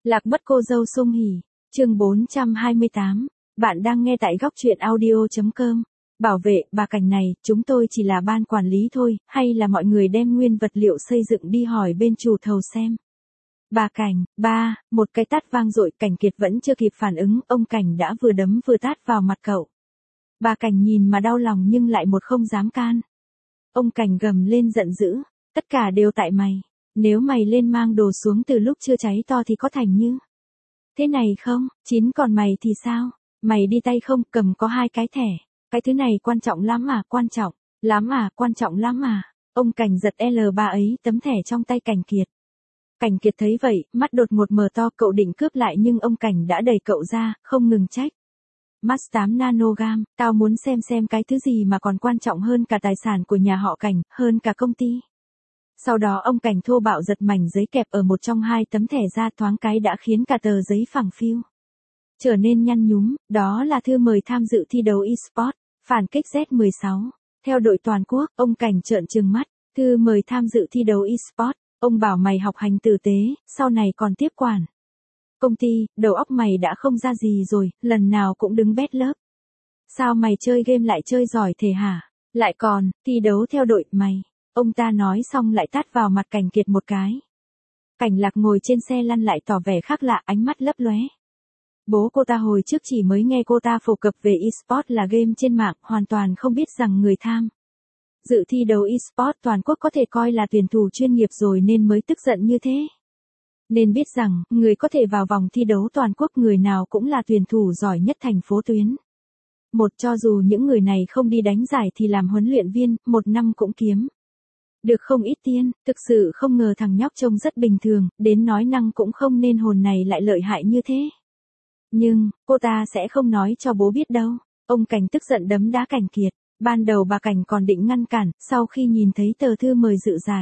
Lạc mất cô dâu sung hỉ, chương 428, bạn đang nghe tại góc truyện audio.com. Bảo vệ, bà Cảnh này, chúng tôi chỉ là ban quản lý thôi, hay là mọi người đem nguyên vật liệu xây dựng đi hỏi bên chủ thầu xem. Bà Cảnh, một cái tát vang dội, Cảnh Kiệt vẫn chưa kịp phản ứng, ông Cảnh đã vừa đấm vừa tát vào mặt cậu. Bà Cảnh nhìn mà đau lòng nhưng lại một không dám can. Ông Cảnh gầm lên giận dữ, tất cả đều tại mày. Nếu mày lên mang đồ xuống từ lúc chưa cháy to thì có thành như thế này không? Chín còn mày thì sao? Mày đi tay không, cầm có 2 cái thẻ. Cái thứ này quan trọng lắm à, quan trọng lắm à. Ông Cảnh giật L3 ấy tấm thẻ trong tay Cảnh Kiệt. Cảnh Kiệt thấy vậy, mắt đột ngột mở to, cậu định cướp lại nhưng ông Cảnh đã đẩy cậu ra, không ngừng trách. Max 8 nanogam, tao muốn xem cái thứ gì mà còn quan trọng hơn cả tài sản của nhà họ Cảnh, hơn cả công ty. Sau đó ông Cảnh thô bạo giật mảnh giấy kẹp ở một trong 2 tấm thẻ ra, thoáng cái đã khiến cả tờ giấy phẳng phiu trở nên nhăn nhúm, đó là thư mời tham dự thi đấu eSport, phản kích Z16. Theo đội toàn quốc, ông Cảnh trợn trừng mắt, thư mời tham dự thi đấu eSport, ông bảo mày học hành tử tế, sau này còn tiếp quản công ty, đầu óc mày đã không ra gì rồi, lần nào cũng đứng bét lớp. Sao mày chơi game lại chơi giỏi thế hả? Lại còn, thi đấu theo đội mày. Ông ta nói xong lại tát vào mặt Cảnh Kiệt một cái. Cảnh Lạc ngồi trên xe lăn lại tỏ vẻ khác lạ, ánh mắt lấp lóe. Bố cô ta hồi trước chỉ mới nghe cô ta phổ cập về eSport là game trên mạng, hoàn toàn không biết rằng người tham dự thi đấu eSport toàn quốc có thể coi là tuyển thủ chuyên nghiệp rồi nên mới tức giận như thế. Nên biết rằng, người có thể vào vòng thi đấu toàn quốc người nào cũng là tuyển thủ giỏi nhất thành phố Tuyến. Cho dù những người này không đi đánh giải thì làm huấn luyện viên, 1 năm cũng kiếm được không ít tiền, thực sự không ngờ thằng nhóc trông rất bình thường, đến nói năng cũng không nên hồn này lại lợi hại như thế. Nhưng, cô ta sẽ không nói cho bố biết đâu. Ông Cảnh tức giận đấm đá Cảnh Kiệt. Ban đầu bà Cảnh còn định ngăn cản, sau khi nhìn thấy tờ thư mời dự giải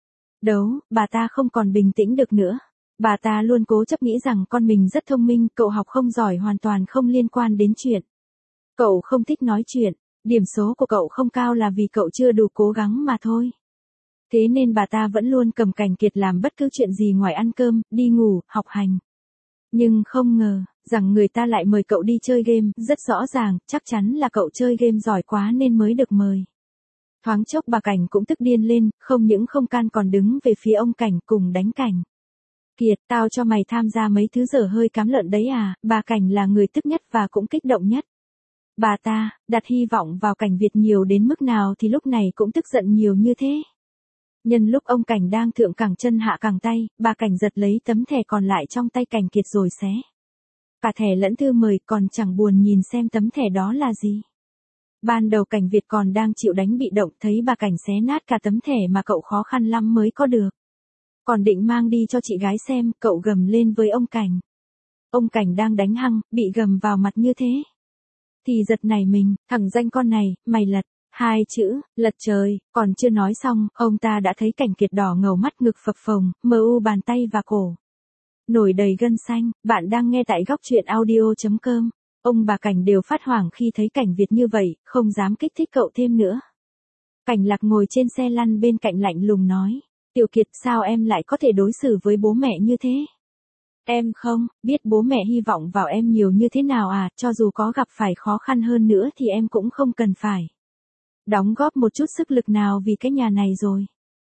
đấu, bà ta không còn bình tĩnh được nữa. Bà ta luôn cố chấp nghĩ rằng con mình rất thông minh, cậu học không giỏi hoàn toàn không liên quan đến chuyện. Cậu không thích nói chuyện, điểm số của cậu không cao là vì cậu chưa đủ cố gắng mà thôi. Thế nên bà ta vẫn luôn cầm Cảnh Kiệt làm bất cứ chuyện gì ngoài ăn cơm, đi ngủ, học hành. Nhưng không ngờ, rằng người ta lại mời cậu đi chơi game, rất rõ ràng, chắc chắn là cậu chơi game giỏi quá nên mới được mời. Thoáng chốc bà Cảnh cũng tức điên lên, không những không can còn đứng về phía ông Cảnh cùng đánh Cảnh Kiệt, tao cho mày tham gia mấy thứ dở hơi cám lợn đấy à, bà Cảnh là người tức nhất và cũng kích động nhất. Bà ta, đặt hy vọng vào Cảnh Việt nhiều đến mức nào thì lúc này cũng tức giận nhiều như thế. Nhân lúc ông Cảnh đang thượng cẳng chân hạ cẳng tay, bà Cảnh giật lấy tấm thẻ còn lại trong tay Cảnh Kiệt rồi xé cả thẻ lẫn thư mời, còn chẳng buồn nhìn xem tấm thẻ đó là gì. Ban đầu Cảnh Việt còn đang chịu đánh bị động, thấy bà Cảnh xé nát cả tấm thẻ mà cậu khó khăn lắm mới có được. Còn định mang đi cho chị gái xem, cậu gầm lên với ông Cảnh. Ông Cảnh đang đánh hăng, bị gầm vào mặt như thế thì giật nảy mình, thằng danh con này, mày lật. 2 chữ, lật trời, còn chưa nói xong, ông ta đã thấy Cảnh Kiệt đỏ ngầu, mắt ngực phập phồng, mờ u bàn tay và cổ nổi đầy gân xanh. Bạn đang nghe tại góc truyện audio.com. Ông bà Cảnh đều phát hoảng khi thấy Cảnh Việt như vậy, không dám kích thích cậu thêm nữa. Cảnh Lạc ngồi trên xe lăn bên cạnh lạnh lùng nói, Tiểu Kiệt, sao em lại có thể đối xử với bố mẹ như thế? Em không biết bố mẹ hy vọng vào em nhiều như thế nào à, cho dù có gặp phải khó khăn hơn nữa thì em cũng không cần phải đóng góp một chút sức lực nào vì cái nhà này rồi.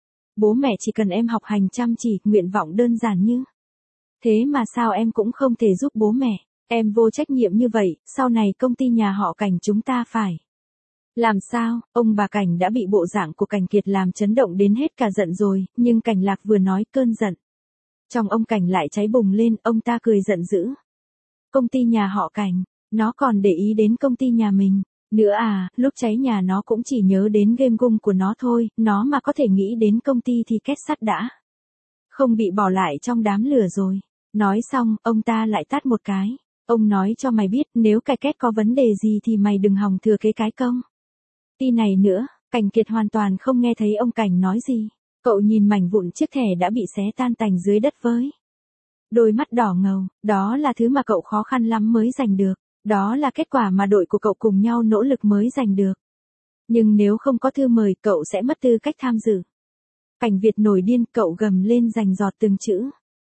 Bố mẹ chỉ cần em học hành chăm chỉ, nguyện vọng đơn giản như thế mà sao em cũng không thể giúp bố mẹ. Em vô trách nhiệm như vậy, sau này công ty nhà họ Cảnh chúng ta phải làm sao? Ông bà Cảnh đã bị bộ dạng của Cảnh Kiệt làm chấn động đến hết cả giận rồi, nhưng Cảnh Lạc vừa nói cơn giận trong ông Cảnh lại cháy bùng lên, ông ta cười giận dữ. Công ty nhà họ Cảnh, nó còn để ý đến công ty nhà mình nữa à, lúc cháy nhà nó cũng chỉ nhớ đến game gung của nó thôi, nó mà có thể nghĩ đến công ty thì két sắt đã không bị bỏ lại trong đám lửa rồi. Nói xong, ông ta lại tát một cái. Ông nói cho mày biết, nếu cái két có vấn đề gì thì mày đừng hòng thừa kế cái công ty này nữa. Cảnh Kiệt hoàn toàn không nghe thấy ông Cảnh nói gì. Cậu nhìn mảnh vụn chiếc thẻ đã bị xé tan tành dưới đất với đôi mắt đỏ ngầu, đó là thứ mà cậu khó khăn lắm mới giành được. Đó là kết quả mà đội của cậu cùng nhau nỗ lực mới giành được. Nhưng nếu không có thư mời, cậu sẽ mất tư cách tham dự. Cảnh Việt nổi điên, cậu gầm lên rành giọt từng chữ.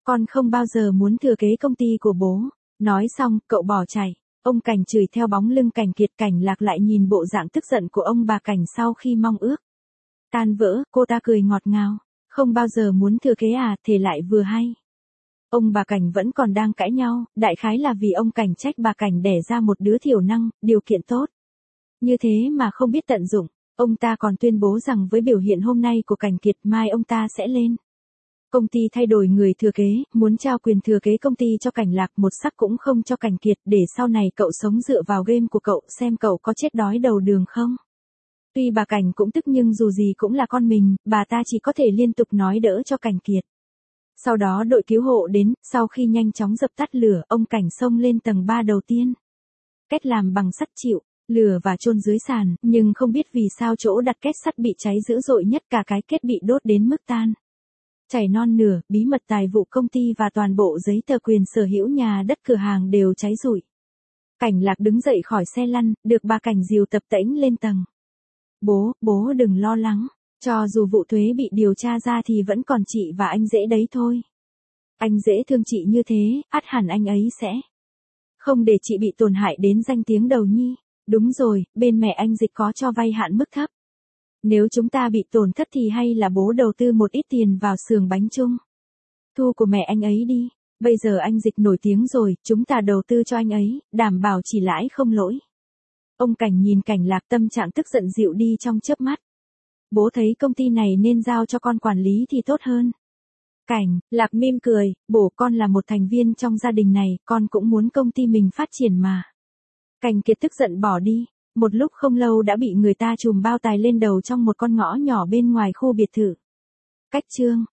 Con không bao giờ muốn thừa kế công ty của bố. Nói xong, cậu bỏ chạy. Ông Cảnh chửi theo bóng lưng Cảnh Kiệt. Cảnh Lạc lại nhìn bộ dạng tức giận của ông bà Cảnh sau khi mong ước tan vỡ, cô ta cười ngọt ngào. Không bao giờ muốn thừa kế à, thế lại vừa hay. Ông bà Cảnh vẫn còn đang cãi nhau, đại khái là vì ông Cảnh trách bà Cảnh đẻ ra một đứa thiểu năng, điều kiện tốt. Như thế mà không biết tận dụng, ông ta còn tuyên bố rằng với biểu hiện hôm nay của Cảnh Kiệt mai ông ta sẽ lên công ty thay đổi người thừa kế, muốn trao quyền thừa kế công ty cho Cảnh Lạc, một sắc cũng không cho Cảnh Kiệt, để sau này cậu sống dựa vào game của cậu, xem cậu có chết đói đầu đường không. Tuy bà Cảnh cũng tức nhưng dù gì cũng là con mình, bà ta chỉ có thể liên tục nói đỡ cho Cảnh Kiệt. Sau đó đội cứu hộ đến, sau khi nhanh chóng dập tắt lửa, ông Cảnh xông lên tầng 3 đầu tiên. Két làm bằng sắt chịu lửa và chôn dưới sàn, nhưng không biết vì sao chỗ đặt két sắt bị cháy dữ dội nhất, cả cái két bị đốt đến mức tan chảy non nửa, bí mật tài vụ công ty và toàn bộ giấy tờ quyền sở hữu nhà đất cửa hàng đều cháy rụi. Cảnh Lạc đứng dậy khỏi xe lăn, được bà Cảnh dìu tập tễnh lên tầng. Bố đừng lo lắng, cho dù vụ thuế bị điều tra ra thì vẫn còn chị và anh Dễ đấy thôi. Anh Dễ thương chị như thế, ắt hẳn anh ấy sẽ không để chị bị tổn hại đến danh tiếng Đầu Nhi. Đúng rồi, bên mẹ anh Dịch có cho vay hạn mức thấp. Nếu chúng ta bị tổn thất thì hay là bố đầu tư một ít tiền vào xưởng bánh chưng thu của mẹ anh ấy đi. Bây giờ anh Dịch nổi tiếng rồi, chúng ta đầu tư cho anh ấy, đảm bảo chỉ lãi không lỗi. Ông Cảnh nhìn Cảnh Lạc, tâm trạng tức giận dịu đi trong chớp mắt. Bố thấy công ty này nên giao cho con quản lý thì tốt hơn. Cảnh Lạc mỉm cười, bố con là một thành viên trong gia đình này, con cũng muốn công ty mình phát triển mà. Cảnh Kiệt tức giận bỏ đi, một lúc không lâu đã bị người ta trùm bao tài lên đầu trong một con ngõ nhỏ bên ngoài khu biệt thự. Cách chương